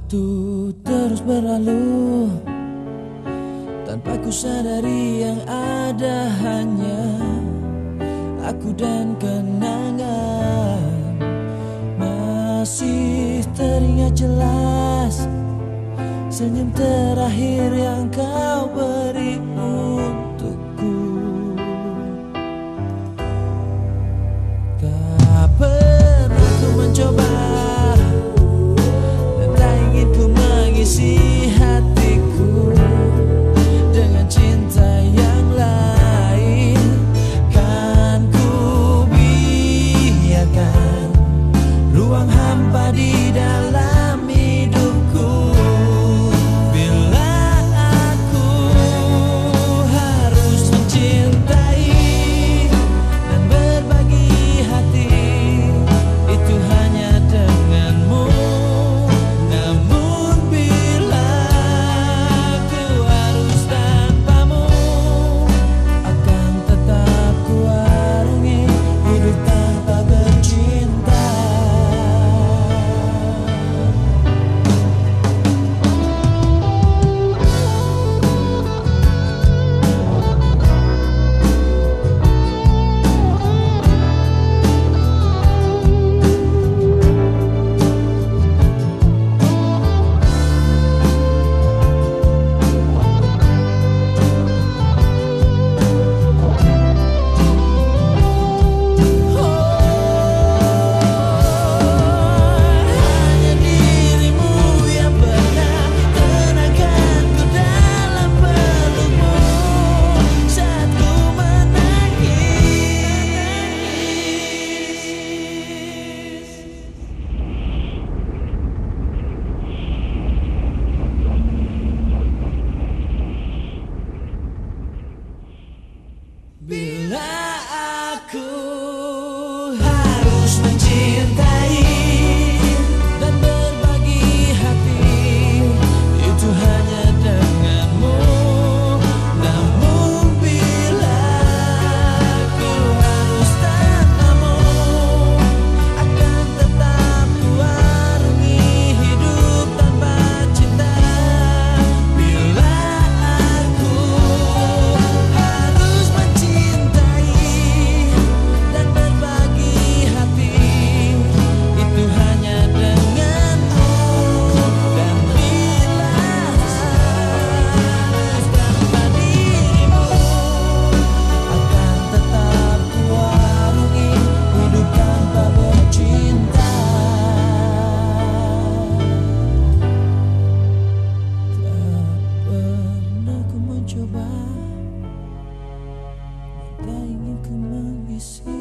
Waktu terus berlalu tanpa ku sadari yang ada hanya aku dan kenangan. Masih teringat jelas senyum terakhir yang kau beri untukku. Tak pernah ku mencoba dan tak ingin ku mengisi hatiku dengan cinta yang lain. Kan ku biarkan ruang hampa di dalam hidupku. Bila aku harus mencintai dan berbagi hati, itu hanya denganmu. Namun bila aku harus tanpamu, akan tetap ku arungi hidup tanpa bercinta. Bila aku harus mencintai dan berbagi hati, itu hanya denganmu. Namun bila aku harus tanpamu, akan tetap ku arungi hidup tanpa cinta. Bila aku harus mencintai dan berbagi hati, itu hanya denganmu. Dan bila harus tanpa dirimu, akan tetap ku arungi hidup tanpa bercinta. Tak pernah ku mencoba, tak ingin ku mengisi